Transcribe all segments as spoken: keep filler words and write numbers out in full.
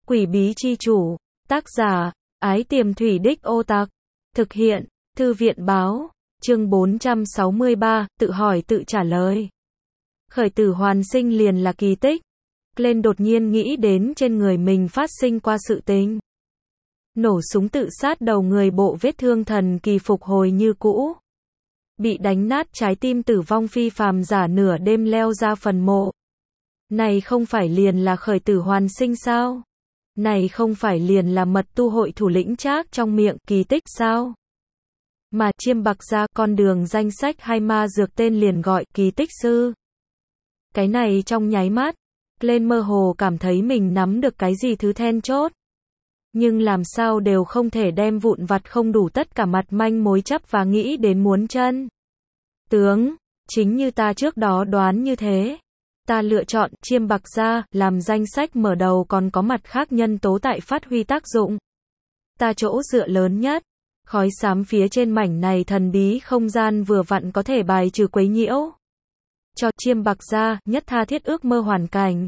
Quỷ bí chi chủ. Tác giả, Ái Tiềm Thủy Đích Ô Tặc. Thực hiện, Thư viện báo. Chương bốn trăm sáu mươi ba, tự hỏi tự trả lời. Khởi tử hoàn sinh liền là kỳ tích. Glenn đột nhiên nghĩ đến trên người mình phát sinh qua sự tình. Nổ súng tự sát đầu người, bộ vết thương thần kỳ phục hồi như cũ. Bị đánh nát trái tim, tử vong phi phàm, giả nửa đêm leo ra phần mộ. Này không phải liền là khởi tử hoàn sinh sao? Này không phải liền là mật tu hội thủ lĩnh Trác trong miệng kỳ tích sao? Mà Chiêm Bạc Gia, con đường danh sách hai ma dược tên liền gọi kỳ tích sư. Cái này trong nháy mắt, Glenn mơ hồ cảm thấy mình nắm được cái gì thứ then chốt. Nhưng làm sao đều không thể đem vụn vặt không đủ tất cả mặt manh mối chấp và nghĩ đến muốn chân. Tướng, chính như ta trước đó đoán như thế. Ta lựa chọn Chiêm Bạc Gia làm danh sách mở đầu, còn có mặt khác nhân tố tại phát huy tác dụng. Ta chỗ dựa lớn nhất, khói xám phía trên mảnh này thần bí không gian vừa vặn có thể bài trừ quấy nhiễu. Cho Chiêm Bạc Gia nhất tha thiết ước mơ hoàn cảnh.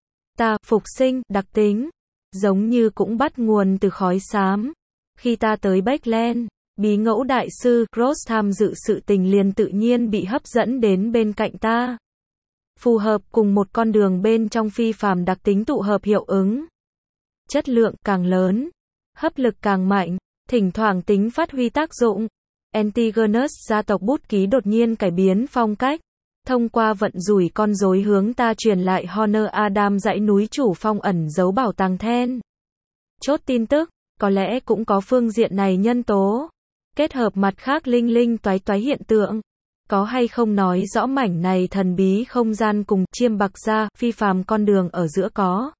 Ta phục sinh đặc tính, giống như cũng bắt nguồn từ khói xám. Khi ta tới Backland, bí ngẫu đại sư Cross tham dự sự tình liền tự nhiên bị hấp dẫn đến bên cạnh ta. Phù hợp cùng một con đường bên trong phi phàm đặc tính tụ hợp hiệu ứng. Chất lượng càng lớn, hấp lực càng mạnh, thỉnh thoảng tính phát huy tác dụng. Antigonus gia tộc bút ký đột nhiên cải biến phong cách. Thông qua vận rủi con rối hướng ta truyền lại Honor Adam dãy núi chủ phong ẩn giấu bảo tàng then. Chốt tin tức, có lẽ cũng có phương diện này nhân tố. Kết hợp mặt khác linh linh toái toái hiện tượng. Có hay không nói rõ mảnh này thần bí không gian cùng Chiêm Bạc Gia, phi phàm con đường ở giữa có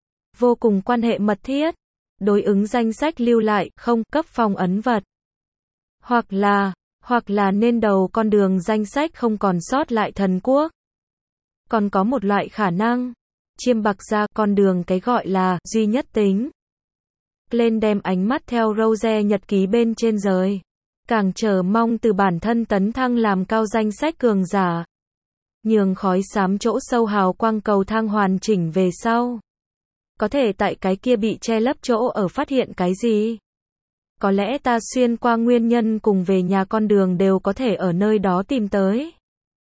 vô cùng quan hệ mật thiết. Đối ứng danh sách lưu lại, không cấp phong ấn vật. Hoặc là, hoặc là nên đầu con đường danh sách không còn sót lại thần quốc. Còn có một loại khả năng, Chiêm Bạc Gia con đường cái gọi là duy nhất tính. Glenn đem ánh mắt theo Rose nhật ký bên trên rời. Càng chờ mong từ bản thân tấn thăng làm cao danh sách cường giả. Nhường khói xám chỗ sâu hào quang cầu thang hoàn chỉnh về sau. Có thể tại cái kia bị che lấp chỗ ở phát hiện cái gì? Có lẽ ta xuyên qua nguyên nhân cùng về nhà con đường đều có thể ở nơi đó tìm tới.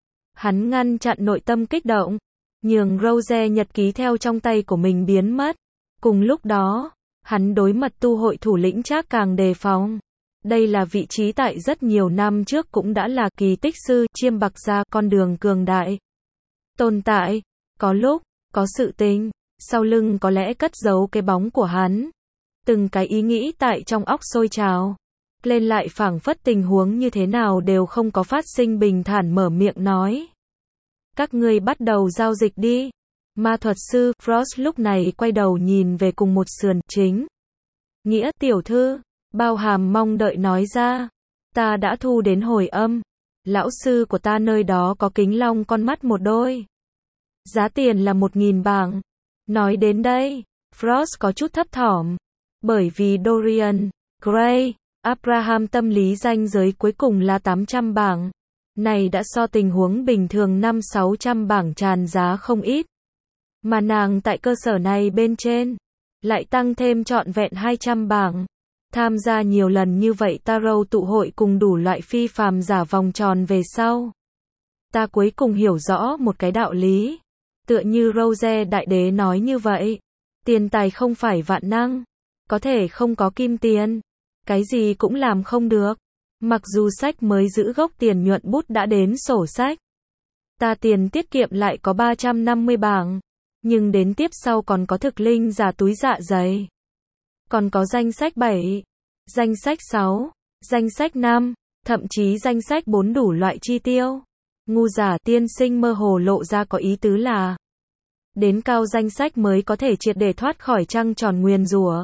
Hắn ngăn chặn nội tâm kích động, nhường Rose nhật ký theo trong tay của mình biến mất. Cùng lúc đó, hắn đối mật tu hội thủ lĩnh Trác càng đề phòng. Đây là vị trí tại rất nhiều năm trước cũng đã là kỳ tích sư Chiêm Bạc Gia con đường cường đại. Tồn tại, có lúc, có sự tình, sau lưng có lẽ cất giấu cái bóng của hắn. Từng cái ý nghĩ tại trong óc sôi trào. Lên lại phảng phất tình huống như thế nào đều không có phát sinh, bình thản mở miệng nói. Các ngươi bắt đầu giao dịch đi. Ma thuật sư Frost lúc này quay đầu nhìn về cùng một sườn chính. Nghĩa tiểu thư. Bao hàm mong đợi nói ra. Ta đã thu đến hồi âm. Lão sư của ta nơi đó có kính long con mắt một đôi. Giá tiền là một nghìn bảng. Nói đến đây, Frost có chút thấp thỏm. Bởi vì Dorian Gray, Abraham tâm lý ranh giới cuối cùng là tám trăm bảng. Này đã so tình huống bình thường năm sáu trăm bảng tràn giá không ít. Mà nàng tại cơ sở này bên trên, lại tăng thêm trọn vẹn hai trăm bảng. Tham gia nhiều lần như vậy tarot tụ hội cùng đủ loại phi phàm giả vòng tròn về sau. Ta cuối cùng hiểu rõ một cái đạo lý. Tựa như Rose đại đế nói như vậy. Tiền tài không phải vạn năng. Có thể không có kim tiền. Cái gì cũng làm không được. Mặc dù sách mới giữ gốc tiền nhuận bút đã đến sổ sách. Ta tiền tiết kiệm lại có ba trăm năm mươi bảng. Nhưng đến tiếp sau còn có thực linh giả túi dạ dày. Còn có danh sách bảy, danh sách sáu, danh sách năm, thậm chí danh sách bốn đủ loại chi tiêu. Ngu giả tiên sinh mơ hồ lộ ra có ý tứ là đến cao danh sách mới có thể triệt để thoát khỏi trăng tròn nguyền rủa.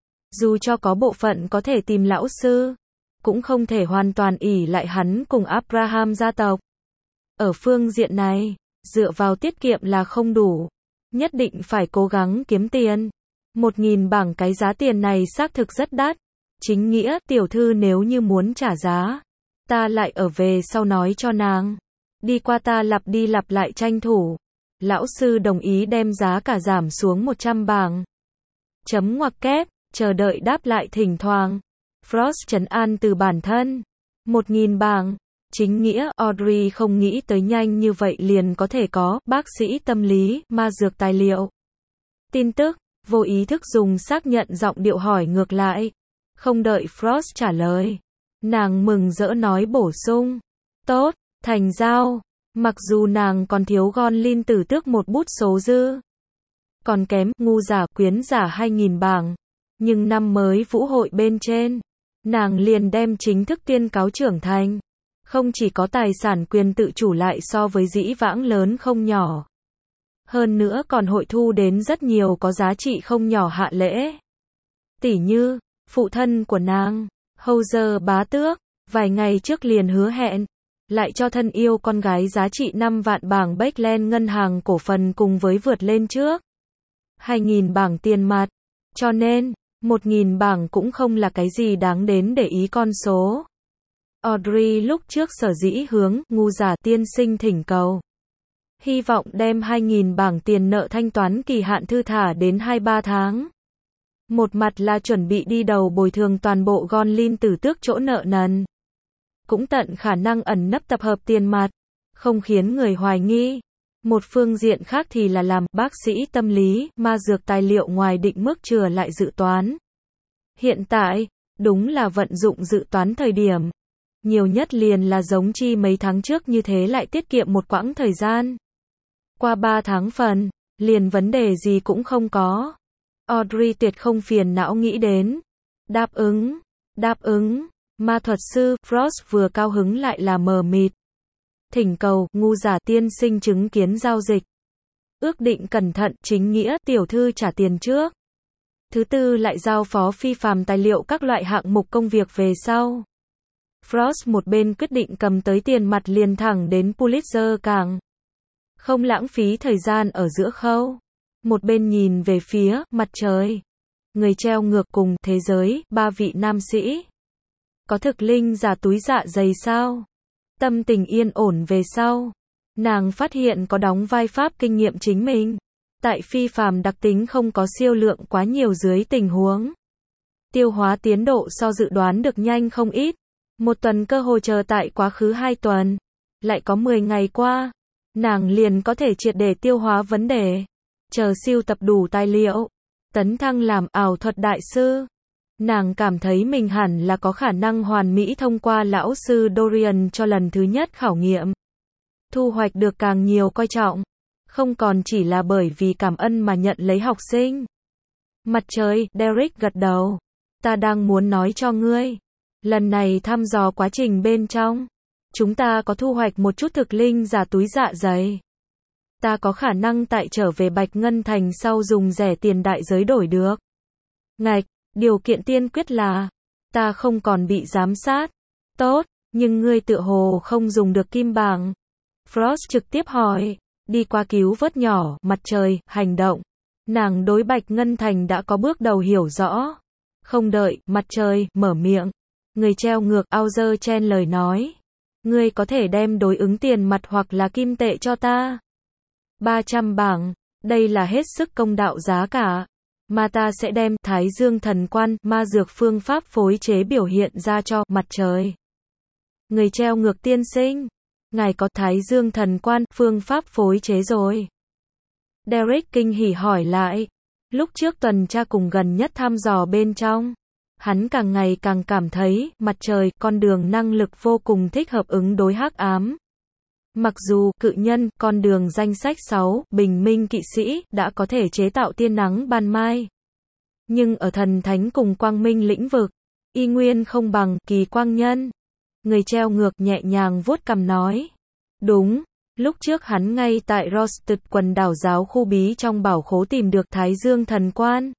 Dù cho có bộ phận có thể tìm lão sư, cũng không thể hoàn toàn ỷ lại hắn cùng Abraham gia tộc. Ở phương diện này, dựa vào tiết kiệm là không đủ. Nhất định phải cố gắng kiếm tiền. Một nghìn bảng cái giá tiền này xác thực rất đắt. Chính nghĩa tiểu thư nếu như muốn trả giá, ta lại ở về sau nói cho nàng. Đi qua ta lặp đi lặp lại tranh thủ. Lão sư đồng ý đem giá cả giảm xuống một trăm bảng. Chấm ngoặc kép, chờ đợi đáp lại thỉnh thoảng. Frost trấn an từ bản thân. Một nghìn bảng. Chính nghĩa, Audrey không nghĩ tới nhanh như vậy liền có thể có, bác sĩ tâm lý, ma dược tài liệu. Tin tức, vô ý thức dùng xác nhận giọng điệu hỏi ngược lại. Không đợi Frost trả lời. Nàng mừng rỡ nói bổ sung. Tốt, thành giao. Mặc dù nàng còn thiếu Gonlin tử tước một bút số dư. Còn kém, ngu giả quyến giả hai nghìn bảng. Nhưng năm mới vũ hội bên trên. Nàng liền đem chính thức tuyên cáo trưởng thành. Không chỉ có tài sản quyền tự chủ lại so với dĩ vãng lớn không nhỏ. Hơn nữa còn hội thu đến rất nhiều có giá trị không nhỏ hạ lễ. Tỉ như, phụ thân của nàng, Howzer bá tước, vài ngày trước liền hứa hẹn, lại cho thân yêu con gái giá trị năm vạn bảng Backland ngân hàng cổ phần cùng với vượt lên trước. hai nghìn bảng tiền mặt. Cho nên, một nghìn bảng cũng không là cái gì đáng đến để ý con số. Audrey lúc trước sở dĩ hướng ngu giả tiên sinh thỉnh cầu. Hy vọng đem hai nghìn bảng tiền nợ thanh toán kỳ hạn thư thả đến hai ba tháng. Một mặt là chuẩn bị đi đầu bồi thường toàn bộ Gonlin tử tước chỗ nợ nần. Cũng tận khả năng ẩn nấp tập hợp tiền mặt, không khiến người hoài nghi. Một phương diện khác thì là làm bác sĩ tâm lý, ma dược tài liệu ngoài định mức chừa lại dự toán. Hiện tại, đúng là vận dụng dự toán thời điểm. Nhiều nhất liền là giống chi mấy tháng trước như thế lại tiết kiệm một quãng thời gian. Qua ba tháng phần, liền vấn đề gì cũng không có. Audrey tuyệt không phiền não nghĩ đến. Đáp ứng, đáp ứng, ma thuật sư, Frost vừa cao hứng lại là mờ mịt. Thỉnh cầu, ngu giả tiên sinh chứng kiến giao dịch. Ước định cẩn thận, chính nghĩa, tiểu thư trả tiền trước. Thứ tư lại giao phó phi phàm tài liệu các loại hạng mục công việc về sau. Frost một bên quyết định cầm tới tiền mặt liền thẳng đến Pulitzer cảng. Không lãng phí thời gian ở giữa khâu. Một bên nhìn về phía mặt trời. Người treo ngược cùng thế giới, ba vị nam sĩ. Có thực linh giả túi dạ dày sao? Tâm tình yên ổn về sau. Nàng phát hiện có đóng vai pháp kinh nghiệm chính mình. Tại phi phàm đặc tính không có siêu lượng quá nhiều dưới tình huống. Tiêu hóa tiến độ so dự đoán được nhanh không ít. Một tuần cơ hội chờ tại quá khứ hai tuần. Lại có mười ngày qua. Nàng liền có thể triệt để tiêu hóa vấn đề. Chờ siêu tập đủ tài liệu. Tấn thăng làm ảo thuật đại sư. Nàng cảm thấy mình hẳn là có khả năng hoàn mỹ thông qua lão sư Dorian cho lần thứ nhất khảo nghiệm. Thu hoạch được càng nhiều coi trọng. Không còn chỉ là bởi vì cảm ơn mà nhận lấy học sinh. Mặt trời, Derek gật đầu. Ta đang muốn nói cho ngươi. Lần này thăm dò quá trình bên trong. Chúng ta có thu hoạch một chút thực linh giả túi dạ dày. Ta có khả năng tại trở về Bạch Ngân Thành sau dùng rẻ tiền đại giới đổi được. Ngạch, điều kiện tiên quyết là, ta không còn bị giám sát. Tốt, nhưng ngươi tựa hồ không dùng được kim bảng. Frost trực tiếp hỏi, đi qua cứu vớt nhỏ, mặt trời, hành động. Nàng đối Bạch Ngân Thành đã có bước đầu hiểu rõ. Không đợi, mặt trời, mở miệng. Người treo ngược, Auger chen lời nói. Ngươi có thể đem đối ứng tiền mặt hoặc là kim tệ cho ta. ba trăm bảng, đây là hết sức công đạo giá cả. Mà ta sẽ đem Thái Dương thần quan, ma dược phương pháp phối chế biểu hiện ra cho mặt trời. Người treo ngược tiên sinh. Ngài có Thái Dương thần quan, phương pháp phối chế rồi. Derek kinh hỉ hỏi lại. Lúc trước tuần tra cùng gần nhất thăm dò bên trong. Hắn càng ngày càng cảm thấy, mặt trời, con đường năng lực vô cùng thích hợp ứng đối hắc ám. Mặc dù, cự nhân, con đường danh sách sáu, bình minh kỵ sĩ, đã có thể chế tạo tia nắng ban mai. Nhưng ở thần thánh cùng quang minh lĩnh vực, y nguyên không bằng, kỳ quang nhân. Người treo ngược nhẹ nhàng vuốt cằm nói. Đúng, lúc trước hắn ngay tại Rosted quần đảo giáo khu bí trong bảo khố tìm được Thái Dương thần quan.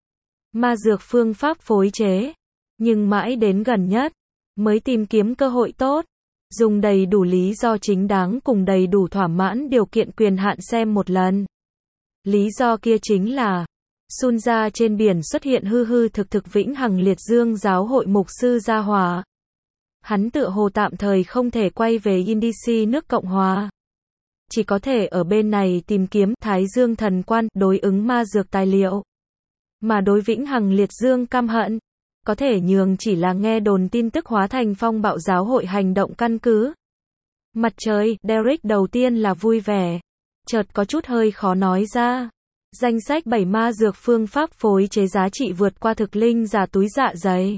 Ma dược phương pháp phối chế. Nhưng mãi đến gần nhất, mới tìm kiếm cơ hội tốt. Dùng đầy đủ lý do chính đáng cùng đầy đủ thỏa mãn điều kiện quyền hạn xem một lần. Lý do kia chính là, Sun ra trên biển xuất hiện hư hư thực thực vĩnh hằng liệt dương giáo hội mục sư Gia Hòa. Hắn tựa hồ tạm thời không thể quay về Indici nước Cộng Hòa. Chỉ có thể ở bên này tìm kiếm Thái Dương thần quan đối ứng ma dược tài liệu. mà đối vĩnh hằng liệt dương căm hận. Có thể nhường chỉ là nghe đồn tin tức hóa thành phong bạo giáo hội hành động căn cứ. Mặt trời, Derek đầu tiên là vui vẻ. Chợt có chút hơi khó nói ra. Danh sách bảy ma dược phương pháp phối chế giá trị vượt qua thực linh giả túi dạ dày.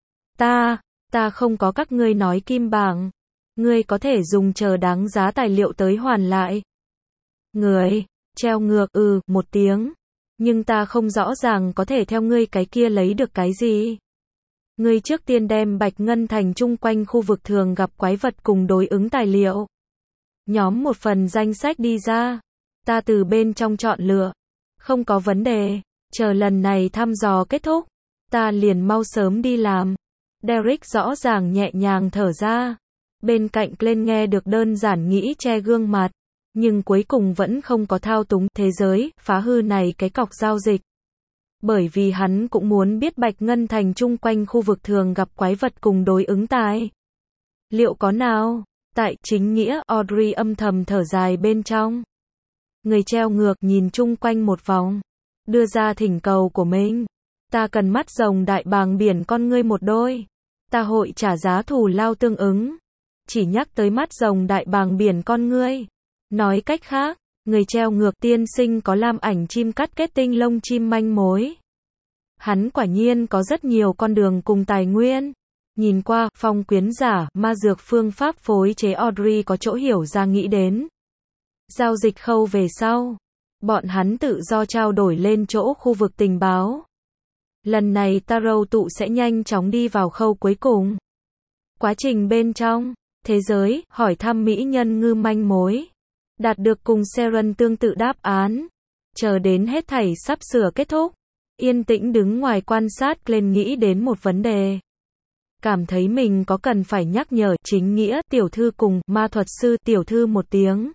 Ta, ta không có các ngươi nói kim bảng. Ngươi có thể dùng chờ đáng giá tài liệu tới hoàn lại. Người, treo ngược, ừ, một tiếng. Nhưng ta không rõ ràng có thể theo ngươi cái kia lấy được cái gì. Ngươi trước tiên đem Bạch Ngân Thành chung quanh khu vực thường gặp quái vật cùng đối ứng tài liệu. Nhóm một phần danh sách đi ra. Ta từ bên trong chọn lựa. Không có vấn đề. Chờ lần này thăm dò kết thúc. Ta liền mau sớm đi làm. Derek rõ ràng nhẹ nhàng thở ra. Bên cạnh Glenn nghe được đơn giản nghĩ che gương mặt. Nhưng cuối cùng vẫn không có thao túng thế giới, phá hư này cái cọc giao dịch. Bởi vì hắn cũng muốn biết Bạch Ngân Thành chung quanh khu vực thường gặp quái vật cùng đối ứng tài liệu có nào. Tại chính nghĩa, Audrey âm thầm thở dài bên trong. Người treo ngược nhìn chung quanh một vòng. Đưa ra thỉnh cầu của mình. Ta cần mắt rồng đại bàng biển con ngươi một đôi. Ta hội trả giá thù lao tương ứng. Chỉ nhắc tới mắt rồng đại bàng biển con ngươi. Nói cách khác, người treo ngược tiên sinh có lam ảnh chim cắt kết tinh lông chim manh mối. Hắn quả nhiên có rất nhiều con đường cùng tài nguyên. Nhìn qua, phong quyến giả, ma dược phương pháp phối chế Audrey có chỗ hiểu ra nghĩ đến. Giao dịch khâu về sau. Bọn hắn tự do trao đổi lên chỗ khu vực tình báo. Lần này Tarot tụ sẽ nhanh chóng đi vào khâu cuối cùng. Quá trình bên trong, thế giới, hỏi thăm mỹ nhân ngư manh mối. Đạt được cùng Seren tương tự đáp án. Chờ đến hết thảy sắp sửa kết thúc. Yên tĩnh đứng ngoài quan sát lên nghĩ đến một vấn đề. Cảm thấy mình có cần phải nhắc nhở chính nghĩa tiểu thư cùng ma thuật sư tiểu thư một tiếng.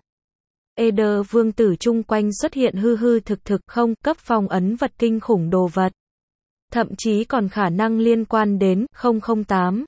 Eder vương tử chung quanh xuất hiện hư hư thực thực không cấp phong ấn vật kinh khủng đồ vật. Thậm chí còn khả năng liên quan đến không không tám.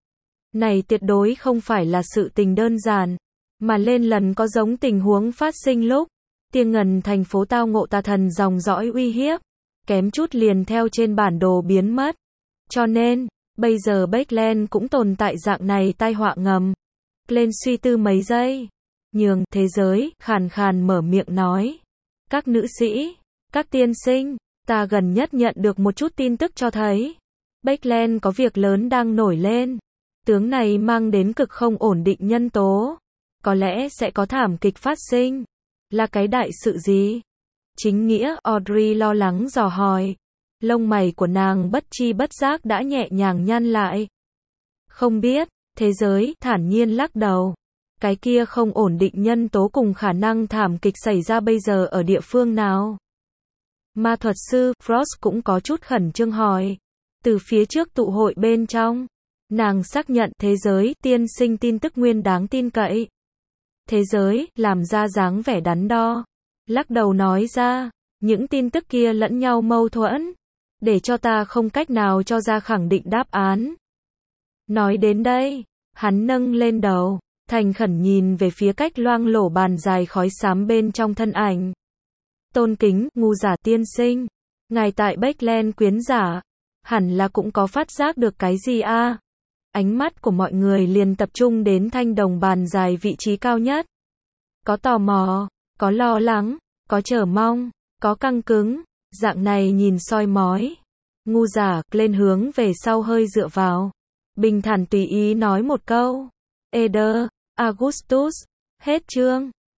Này tuyệt đối không phải là sự tình đơn giản. Mà lên lần có giống tình huống phát sinh lúc. Tiên ngần thành phố tao ngộ tà thần dòng dõi uy hiếp. Kém chút liền theo trên bản đồ biến mất. Cho nên, bây giờ Bakeland cũng tồn tại dạng này tai họa ngầm. Glenn suy tư mấy giây. Nhường, thế giới, khàn khàn mở miệng nói. Các nữ sĩ, các tiên sinh, ta gần nhất nhận được một chút tin tức cho thấy. Bakeland có việc lớn đang nổi lên. Tướng này mang đến cực không ổn định nhân tố. Có lẽ sẽ có thảm kịch phát sinh. Là cái đại sự gì? Chính nghĩa, Audrey lo lắng dò hỏi. Lông mày của nàng bất chi bất giác đã nhẹ nhàng nhăn lại. Không biết, thế giới, thản nhiên lắc đầu. Cái kia không ổn định nhân tố cùng khả năng thảm kịch xảy ra bây giờ ở địa phương nào? Ma thuật sư, Frost cũng có chút khẩn trương hỏi. Từ phía trước tụ hội bên trong, nàng xác nhận thế giới, tiên sinh tin tức nguyên đáng tin cậy. Thế giới, làm ra dáng vẻ đắn đo. Lắc đầu nói ra, những tin tức kia lẫn nhau mâu thuẫn. Để cho ta không cách nào cho ra khẳng định đáp án. Nói đến đây, hắn nâng lên đầu, thành khẩn nhìn về phía cách loang lổ bàn dài khói xám bên trong thân ảnh. Tôn kính, ngu giả tiên sinh. Ngài tại Bakeland quyến giả, hẳn là cũng có phát giác được cái gì a? À? Ánh mắt của mọi người liền tập trung đến thanh đồng bàn dài vị trí cao nhất. Có tò mò, có lo lắng, có chờ mong, có căng cứng, dạng này nhìn soi mói. Ngu giả, lên hướng về sau hơi dựa vào. Bình thản tùy ý nói một câu. Eder, Augustus, hết chương.